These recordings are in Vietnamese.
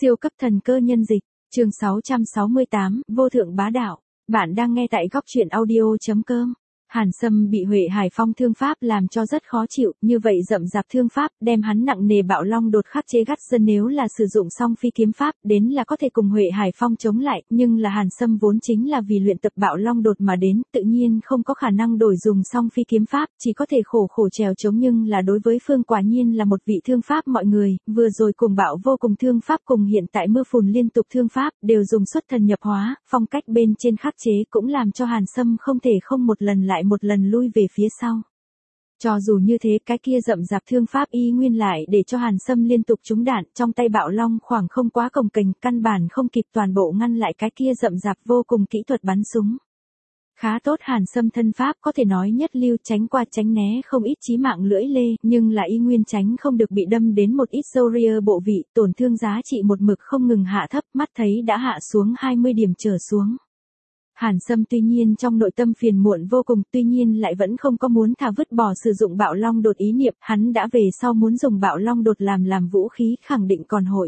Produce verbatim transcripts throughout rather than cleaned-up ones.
Siêu cấp thần cơ nhân dịch, chương sáu trăm sáu mươi tám, vô thượng bá đạo. Bạn đang nghe tại góc truyện audio.com. Hàn Sâm bị Huệ Hải Phong thương pháp làm cho rất khó chịu, như vậy rậm rạp thương pháp, đem hắn nặng nề bạo long đột khắc chế gắt dân, nếu là sử dụng song phi kiếm pháp, đến là có thể cùng Huệ Hải Phong chống lại, nhưng là Hàn Sâm vốn chính là vì luyện tập bạo long đột mà đến, tự nhiên không có khả năng đổi dùng song phi kiếm pháp, chỉ có thể khổ khổ trèo chống, nhưng là đối với phương quả nhiên là một vị thương pháp mọi người, vừa rồi cùng bạo vô cùng thương pháp cùng hiện tại mưa phùn liên tục thương pháp, đều dùng xuất thần nhập hóa, phong cách bên trên khắc chế cũng làm cho Hàn Sâm không thể không một lần lại một lần lui về phía sau. Cho dù như thế, cái kia rậm rạp thương pháp y nguyên lại để cho Hàn Sâm liên tục trúng đạn, trong tay bạo long khoảng không quá cồng kềnh, căn bản không kịp toàn bộ ngăn lại cái kia rậm rạp vô cùng kỹ thuật bắn súng. Khá tốt, Hàn Sâm thân pháp có thể nói nhất lưu, tránh qua tránh né không ít chí mạng lưỡi lê, nhưng là y nguyên tránh không được bị đâm đến một ít Zoria bộ vị, tổn thương giá trị một mực không ngừng hạ thấp, mắt thấy đã hạ xuống hai mươi điểm trở xuống. Hàn Sâm tuy nhiên trong nội tâm phiền muộn vô cùng, tuy nhiên lại vẫn không có muốn thả vứt bỏ sử dụng bạo long đột ý niệm, hắn đã về sau muốn dùng bạo long đột làm làm vũ khí, khẳng định còn hội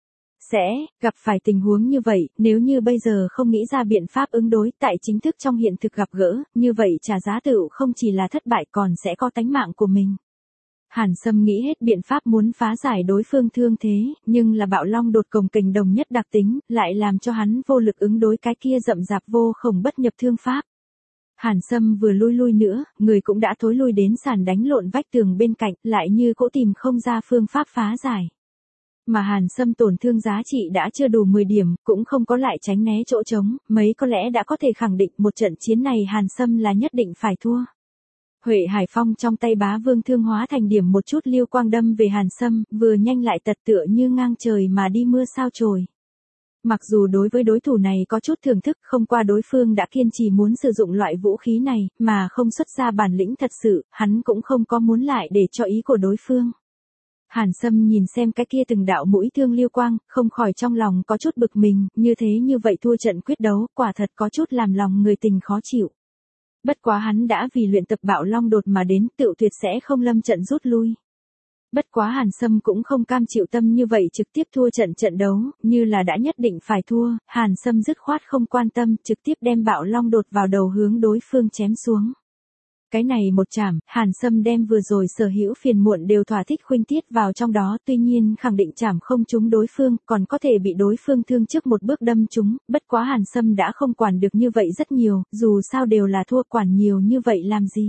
sẽ gặp phải tình huống như vậy, nếu như bây giờ không nghĩ ra biện pháp ứng đối, tại chính thức trong hiện thực gặp gỡ, như vậy trả giá tựu không chỉ là thất bại còn sẽ có tánh mạng của mình. Hàn Sâm nghĩ hết biện pháp muốn phá giải đối phương thương thế, nhưng là bạo long đột cồng kềnh đồng nhất đặc tính, lại làm cho hắn vô lực ứng đối cái kia rậm rạp vô khổng bất nhập thương pháp. Hàn Sâm vừa lui lui nữa, người cũng đã thối lui đến sàn đánh lộn vách tường bên cạnh, lại như cỗ tìm không ra phương pháp phá giải. Mà Hàn Sâm tổn thương giá trị đã chưa đủ mười điểm, cũng không có lại tránh né chỗ trống, mấy có lẽ đã có thể khẳng định một trận chiến này Hàn Sâm là nhất định phải thua. Huệ Hải Phong trong tay bá vương thương hóa thành điểm một chút lưu quang đâm về Hàn Sâm, vừa nhanh lại tật tựa như ngang trời mà đi mưa sao chổi. Mặc dù đối với đối thủ này có chút thưởng thức, không qua đối phương đã kiên trì muốn sử dụng loại vũ khí này, mà không xuất ra bản lĩnh thật sự, hắn cũng không có muốn lại để cho ý của đối phương. Hàn Sâm nhìn xem cái kia từng đạo mũi thương lưu quang, không khỏi trong lòng có chút bực mình, như thế như vậy thua trận quyết đấu, quả thật có chút làm lòng người tình khó chịu. Bất quá hắn đã vì luyện tập bạo long đột mà đến, tựu tuyệt sẽ không lâm trận rút lui. Bất quá Hàn Sâm cũng không cam chịu tâm như vậy trực tiếp thua trận trận đấu, như là đã nhất định phải thua, Hàn Sâm dứt khoát không quan tâm, trực tiếp đem bạo long đột vào đầu hướng đối phương chém xuống. Cái này một chảm, Hàn Sâm đem vừa rồi sở hữu phiền muộn đều thỏa thích khuynh tiết vào trong đó, tuy nhiên khẳng định chảm không trúng đối phương, còn có thể bị đối phương thương trước một bước đâm trúng, bất quá Hàn Sâm đã không quản được như vậy rất nhiều, dù sao đều là thua, quản nhiều như vậy làm gì.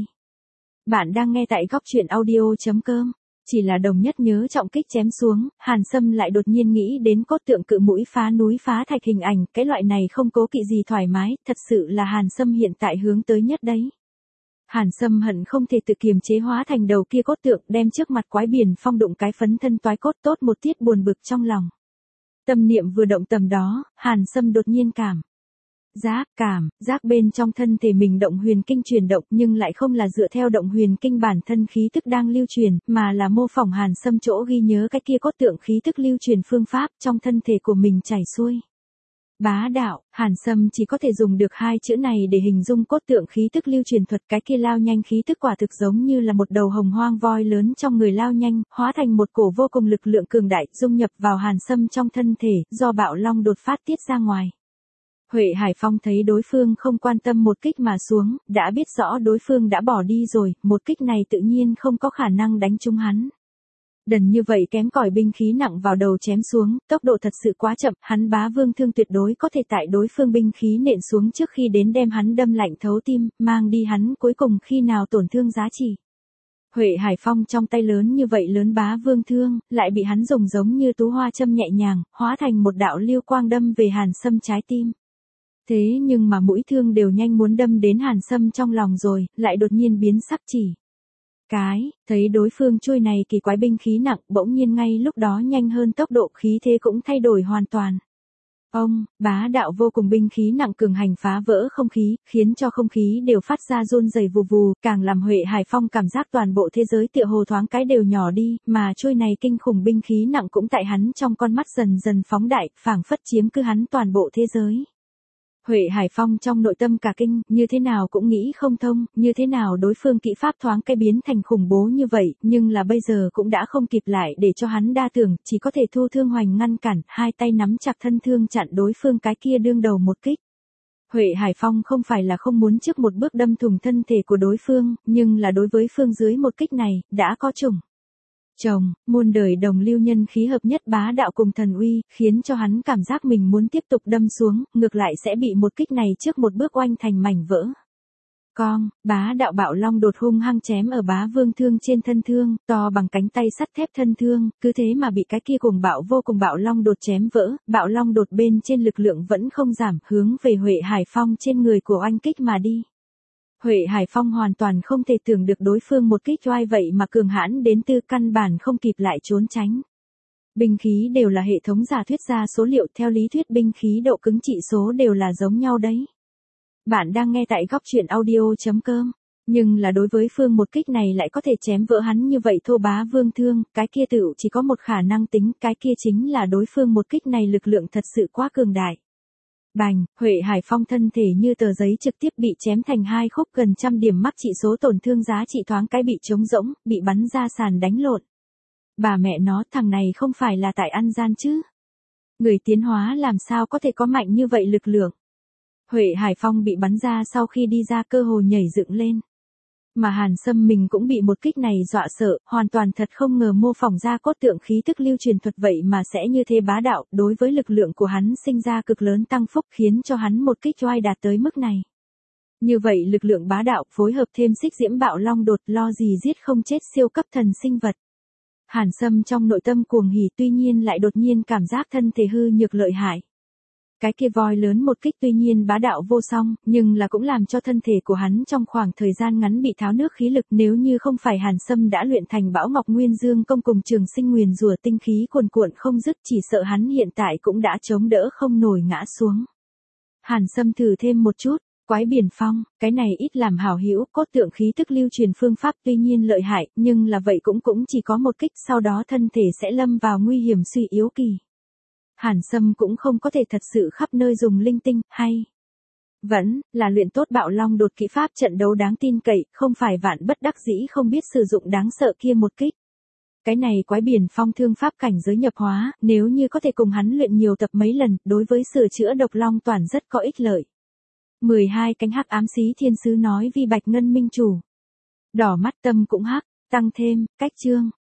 Bạn đang nghe tại góc truyện audio.com. Chỉ là đồng nhất nhớ trọng kích chém xuống, Hàn Sâm lại đột nhiên nghĩ đến cốt tượng cự mũi phá núi phá thạch hình ảnh, cái loại này không cố kỵ gì thoải mái, thật sự là Hàn Sâm hiện tại hướng tới nhất đấy. Hàn Sâm hận không thể tự kiềm chế hóa thành đầu kia cốt tượng, đem trước mặt quái biển phong đụng cái phấn thân toái cốt, tốt một tiết buồn bực trong lòng. Tâm niệm vừa động tầm đó, Hàn Sâm đột nhiên cảm giác, cảm giác bên trong thân thể mình động huyền kinh chuyển động, nhưng lại không là dựa theo động huyền kinh bản thân khí tức đang lưu truyền, mà là mô phỏng Hàn Sâm chỗ ghi nhớ cái kia cốt tượng khí tức lưu truyền phương pháp trong thân thể của mình chảy xuôi. Bá đạo, Hàn Sâm chỉ có thể dùng được hai chữ này để hình dung cốt tượng khí tức lưu truyền thuật, cái kia lao nhanh khí tức quả thực giống như là một đầu hồng hoang voi lớn trong người lao nhanh, hóa thành một cổ vô cùng lực lượng cường đại, dung nhập vào Hàn Sâm trong thân thể, do bạo long đột phát tiết ra ngoài. Huệ Hải Phong thấy đối phương không quan tâm một kích mà xuống, đã biết rõ đối phương đã bỏ đi rồi, một kích này tự nhiên không có khả năng đánh trúng hắn. Đần như vậy kém cỏi binh khí nặng vào đầu chém xuống, tốc độ thật sự quá chậm, hắn bá vương thương tuyệt đối có thể tại đối phương binh khí nện xuống trước khi đến đem hắn đâm lạnh thấu tim, mang đi hắn cuối cùng khi nào tổn thương giá trị. Huệ Hải Phong trong tay lớn như vậy lớn bá vương thương, lại bị hắn dùng giống như tú hoa châm nhẹ nhàng, hóa thành một đạo lưu quang đâm về Hàn Sâm trái tim. Thế nhưng mà mũi thương đều nhanh muốn đâm đến Hàn Sâm trong lòng rồi, lại đột nhiên biến sắc chỉ. Cái, thấy đối phương chuôi này kỳ quái binh khí nặng, bỗng nhiên ngay lúc đó nhanh hơn tốc độ, khí thế cũng thay đổi hoàn toàn. Ông, bá đạo vô cùng binh khí nặng cường hành phá vỡ không khí, khiến cho không khí đều phát ra run rẩy vù vù, càng làm Huệ Hải Phong cảm giác toàn bộ thế giới tựa hồ thoáng cái đều nhỏ đi, mà chuôi này kinh khủng binh khí nặng cũng tại hắn trong con mắt dần dần phóng đại, phảng phất chiếm cứ hắn toàn bộ thế giới. Huệ Hải Phong trong nội tâm cả kinh, như thế nào cũng nghĩ không thông, như thế nào đối phương kỹ pháp thoáng cái biến thành khủng bố như vậy, nhưng là bây giờ cũng đã không kịp lại để cho hắn đa tưởng, chỉ có thể thu thương hoành ngăn cản, hai tay nắm chặt thân thương chặn đối phương cái kia đương đầu một kích. Huệ Hải Phong không phải là không muốn trước một bước đâm thủng thân thể của đối phương, nhưng là đối với phương dưới một kích này, đã có chủng. Chồng, muôn đời đồng lưu nhân khí hợp nhất bá đạo cùng thần uy, khiến cho hắn cảm giác mình muốn tiếp tục đâm xuống, ngược lại sẽ bị một kích này trước một bước oanh thành mảnh vỡ. Con, bá đạo bạo long đột hung hăng chém ở bá vương thương trên thân thương, to bằng cánh tay sắt thép thân thương, cứ thế mà bị cái kia cùng bạo vô cùng bạo long đột chém vỡ, bạo long đột bên trên lực lượng vẫn không giảm, hướng về Huệ Hải Phong trên người của oanh kích mà đi. Huệ Hải Phong hoàn toàn không thể tưởng được đối phương một kích oai vậy mà cường hãn đến tư căn bản không kịp lại trốn tránh. Binh khí đều là hệ thống giả thuyết ra số liệu, theo lý thuyết binh khí độ cứng trị số đều là giống nhau đấy. Bạn đang nghe tại góc truyện audio chấm com, nhưng là đối với phương một kích này lại có thể chém vỡ hắn như vậy thô bá vương thương, cái kia tựu chỉ có một khả năng tính, cái kia chính là đối phương một kích này lực lượng thật sự quá cường đại. Bành, Huệ Hải Phong thân thể như tờ giấy trực tiếp bị chém thành hai khúc, gần trăm điểm mắc trị số tổn thương giá trị thoáng cái bị trống rỗng, bị bắn ra sàn đánh lộn. Bà mẹ nó, thằng này không phải là tại ăn gian chứ? Người tiến hóa làm sao có thể có mạnh như vậy lực lượng? Huệ Hải Phong bị bắn ra sau khi đi ra cơ hồ nhảy dựng lên. Mà Hàn Sâm mình cũng bị một kích này dọa sợ, hoàn toàn thật không ngờ mô phỏng ra cốt tượng khí tức lưu truyền thuật vậy mà sẽ như thế bá đạo, đối với lực lượng của hắn sinh ra cực lớn tăng phúc khiến cho hắn một kích oai đạt tới mức này. Như vậy lực lượng bá đạo phối hợp thêm xích diễm bạo long đột, lo gì giết không chết siêu cấp thần sinh vật. Hàn Sâm trong nội tâm cuồng hỉ, tuy nhiên lại đột nhiên cảm giác thân thể hư nhược lợi hại. Cái kia voi lớn một kích tuy nhiên bá đạo vô song, nhưng là cũng làm cho thân thể của hắn trong khoảng thời gian ngắn bị tháo nước khí lực, nếu như không phải Hàn Sâm đã luyện thành Bão Ngọc Nguyên Dương công cùng Trường Sinh Nguyền rủa tinh khí cuồn cuộn không dứt, chỉ sợ hắn hiện tại cũng đã chống đỡ không nổi ngã xuống. Hàn Sâm thử thêm một chút, Quái Biển Phong, cái này ít làm hảo hữu, cốt tượng khí tức lưu truyền phương pháp tuy nhiên lợi hại, nhưng là vậy cũng cũng chỉ có một kích, sau đó thân thể sẽ lâm vào nguy hiểm suy yếu kỳ. Hàn Sâm cũng không có thể thật sự khắp nơi dùng linh tinh, hay vẫn là luyện tốt bạo long đột kỹ pháp trận đấu đáng tin cậy, không phải vạn bất đắc dĩ không biết sử dụng đáng sợ kia một kích. Cái này Quái Biển Phong thương pháp cảnh giới nhập hóa, nếu như có thể cùng hắn luyện nhiều tập mấy lần, đối với sửa chữa độc long toàn rất có ích lợi. mười hai cánh hắc ám xí thiên sứ nói vi bạch ngân minh chủ. Đỏ mắt tâm cũng hắc, tăng thêm, cách chương,